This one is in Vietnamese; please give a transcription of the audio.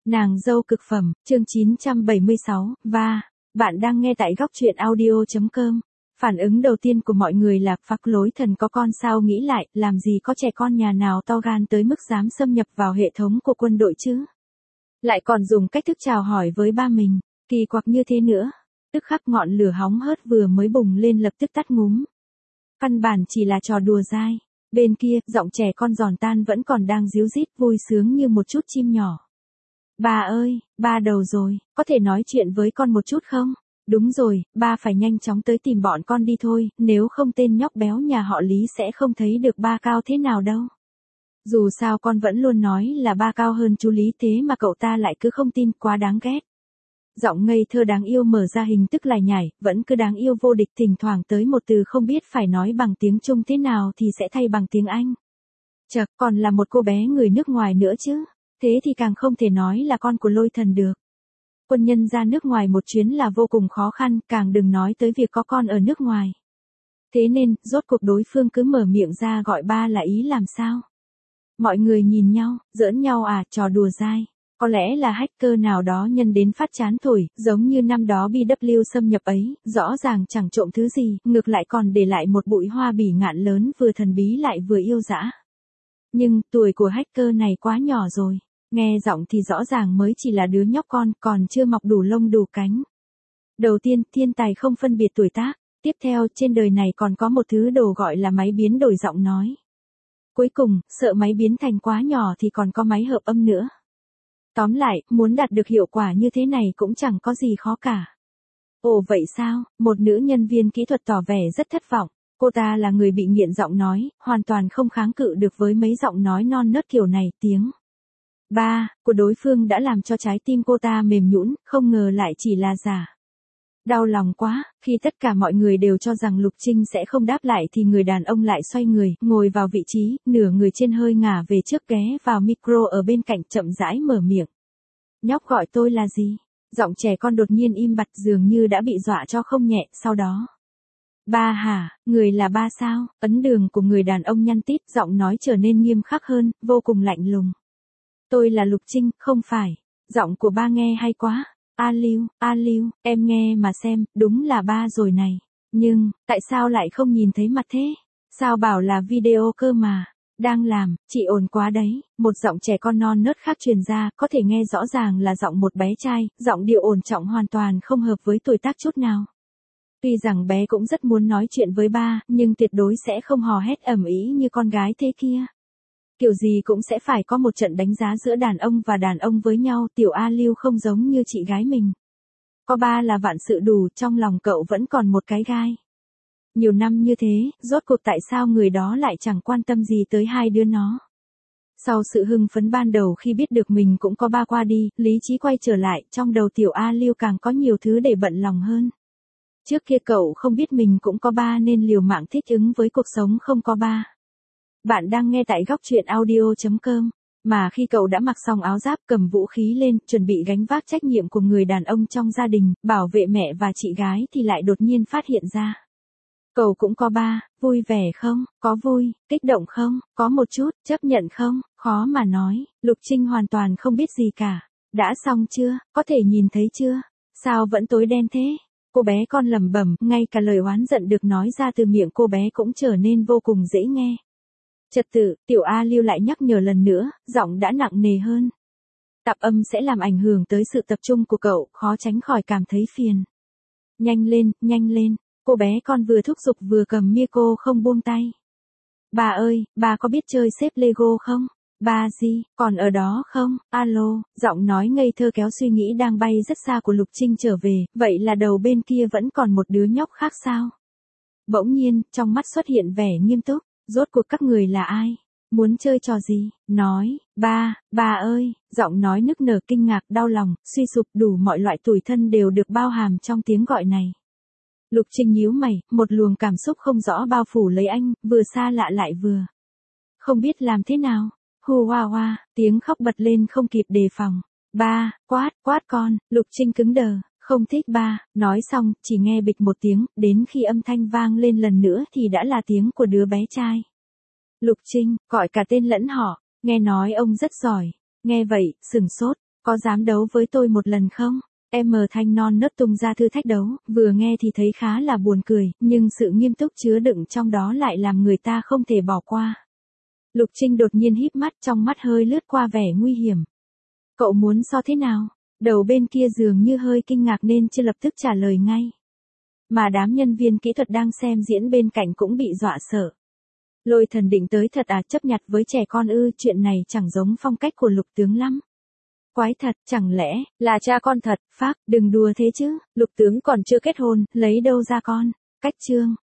Nàng dâu cực phẩm, chương 976, bạn đang nghe tại góc truyện audio.com. Phản ứng đầu tiên của mọi người là phắc lối thần có con sao, nghĩ lại, làm gì có trẻ con nhà nào to gan tới mức dám xâm nhập vào hệ thống của quân đội chứ. Lại còn dùng cách thức chào hỏi với ba mình, kỳ quặc như thế nữa. Tức khắc ngọn lửa hóng hớt vừa mới bùng lên lập tức tắt ngúm. Căn bản chỉ là trò đùa dai. Bên kia, giọng trẻ con giòn tan vẫn còn đang ríu rít vui sướng như một chút chim nhỏ. Ba ơi, ba đầu rồi, có thể nói chuyện với con một chút không? Đúng rồi, ba phải nhanh chóng tới tìm bọn con đi thôi, nếu không tên nhóc béo nhà họ Lý sẽ không thấy được ba cao thế nào đâu. Dù sao con vẫn luôn nói là ba cao hơn chú Lý, thế mà cậu ta lại cứ không tin, quá đáng ghét. Giọng ngây thơ đáng yêu mở ra hình tức lại nhảy, vẫn cứ đáng yêu vô địch, thỉnh thoảng tới một từ không biết phải nói bằng tiếng Trung thế nào thì sẽ thay bằng tiếng Anh. Chậc, còn là một cô bé người nước ngoài nữa chứ. Thế thì càng không thể nói là con của Lôi Thần được. Quân nhân ra nước ngoài một chuyến là vô cùng khó khăn, càng đừng nói tới việc có con ở nước ngoài. Thế nên, rốt cuộc đối phương cứ mở miệng ra gọi ba là ý làm sao? Mọi người nhìn nhau, giỡn nhau à, trò đùa dai. Có lẽ là hacker nào đó nhân đến phát chán thổi, giống như năm đó BW xâm nhập ấy, rõ ràng chẳng trộm thứ gì, ngược lại còn để lại một bụi hoa bỉ ngạn lớn, vừa thần bí lại vừa yêu dã. Nhưng, tuổi của hacker này quá nhỏ rồi. Nghe giọng thì rõ ràng mới chỉ là đứa nhóc con, còn chưa mọc đủ lông đủ cánh. Đầu tiên, thiên tài không phân biệt tuổi tác. Tiếp theo, trên đời này còn có một thứ đồ gọi là máy biến đổi giọng nói. Cuối cùng, sợ máy biến thành quá nhỏ thì còn có máy hợp âm nữa. Tóm lại, muốn đạt được hiệu quả như thế này cũng chẳng có gì khó cả. Ồ vậy sao? Một nữ nhân viên kỹ thuật tỏ vẻ rất thất vọng. Cô ta là người bị nghiện giọng nói, hoàn toàn không kháng cự được với mấy giọng nói non nớt kiểu này. Tiếng ba của đối phương đã làm cho trái tim cô ta mềm nhũn, không ngờ lại chỉ là giả. Đau lòng quá, khi tất cả mọi người đều cho rằng Lục Trinh sẽ không đáp lại thì người đàn ông lại xoay người, ngồi vào vị trí, nửa người trên hơi ngả về trước, ghé vào micro ở bên cạnh, chậm rãi mở miệng. Nhóc gọi tôi là gì? Giọng trẻ con đột nhiên im bặt, dường như đã bị dọa cho không nhẹ, sau đó. Ba hả, người là ba sao? Ấn đường của người đàn ông nhăn tít, giọng nói trở nên nghiêm khắc hơn, vô cùng lạnh lùng. Tôi là Lục Trinh, không phải. Giọng của ba nghe hay quá. A Lưu, em nghe mà xem, đúng là ba rồi này. Nhưng, tại sao lại không nhìn thấy mặt thế? Sao bảo là video cơ mà. Đang làm, chị ồn quá đấy. Một giọng trẻ con non nớt khác truyền ra, có thể nghe rõ ràng là giọng một bé trai, giọng điệu ổn trọng hoàn toàn không hợp với tuổi tác chút nào. Tuy rằng bé cũng rất muốn nói chuyện với ba, nhưng tuyệt đối sẽ không hò hét ầm ĩ như con gái thế kia. Kiểu gì cũng sẽ phải có một trận đánh giá giữa đàn ông và đàn ông với nhau. Tiểu A Lưu không giống như chị gái mình. Có ba là vạn sự đủ, trong lòng cậu vẫn còn một cái gai. Nhiều năm như thế, rốt cuộc tại sao người đó lại chẳng quan tâm gì tới hai đứa nó. Sau sự hưng phấn ban đầu khi biết được mình cũng có ba qua đi, lý trí quay trở lại, trong đầu Tiểu A Lưu càng có nhiều thứ để bận lòng hơn. Trước kia cậu không biết mình cũng có ba nên liều mạng thích ứng với cuộc sống không có ba. Bạn đang nghe tại góc truyện audio.com. Mà khi cậu đã mặc xong áo giáp, cầm vũ khí lên, chuẩn bị gánh vác trách nhiệm của người đàn ông trong gia đình, bảo vệ mẹ và chị gái thì lại đột nhiên phát hiện ra. Cậu cũng có ba, vui vẻ không? Có vui, kích động không? Có một chút, chấp nhận không? Khó mà nói. Lục Trinh hoàn toàn không biết gì cả. Đã xong chưa? Có thể nhìn thấy chưa? Sao vẫn tối đen thế? Cô bé con lẩm bẩm, ngay cả lời oán giận được nói ra từ miệng cô bé cũng trở nên vô cùng dễ nghe. Trật tự, Tiểu A Lưu lại nhắc nhở lần nữa, giọng đã nặng nề hơn. Tạp âm sẽ làm ảnh hưởng tới sự tập trung của cậu, khó tránh khỏi cảm thấy phiền. Nhanh lên, cô bé con vừa thúc giục vừa cầm micro không buông tay. Bà ơi, bà có biết chơi xếp Lego không? Bà gì, còn ở đó không? Alo, giọng nói ngây thơ kéo suy nghĩ đang bay rất xa của Lục Trinh trở về, vậy là đầu bên kia vẫn còn một đứa nhóc khác sao? Bỗng nhiên, trong mắt xuất hiện vẻ nghiêm túc. Rốt cuộc các người là ai? Muốn chơi trò gì? Nói, ba ơi, giọng nói nức nở kinh ngạc, đau lòng, suy sụp, đủ mọi loại tủi thân đều được bao hàm trong tiếng gọi này. Lục Trinh nhíu mày, một luồng cảm xúc không rõ bao phủ lấy anh, vừa xa lạ lại vừa không biết làm thế nào. Hu hoa hoa, tiếng khóc bật lên không kịp đề phòng. Ba, quát con, Lục Trinh cứng đờ. Không thích ba, nói xong, chỉ nghe bịch một tiếng, đến khi âm thanh vang lên lần nữa thì đã là tiếng của đứa bé trai. Lục Trinh, gọi cả tên lẫn họ, nghe nói ông rất giỏi, nghe vậy, sừng sốt, Có dám đấu với tôi một lần không? Em thanh non nớt tung ra thử thách đấu, vừa nghe thì thấy khá là buồn cười, nhưng sự nghiêm túc chứa đựng trong đó lại làm người ta không thể bỏ qua. Lục Trinh đột nhiên híp mắt, trong mắt hơi lướt qua vẻ nguy hiểm. Cậu muốn so thế nào? Đầu bên kia dường như hơi kinh ngạc nên chưa lập tức trả lời ngay. Mà đám nhân viên kỹ thuật đang xem diễn bên cạnh cũng bị dọa sợ. Lôi Thần định tới thật à, chấp nhặt với trẻ con ư, chuyện này chẳng giống phong cách của Lục tướng lắm. Quái thật, chẳng lẽ là cha con thật? Phác, đừng đùa thế chứ, Lục tướng còn chưa kết hôn, lấy đâu ra con? Cách chương.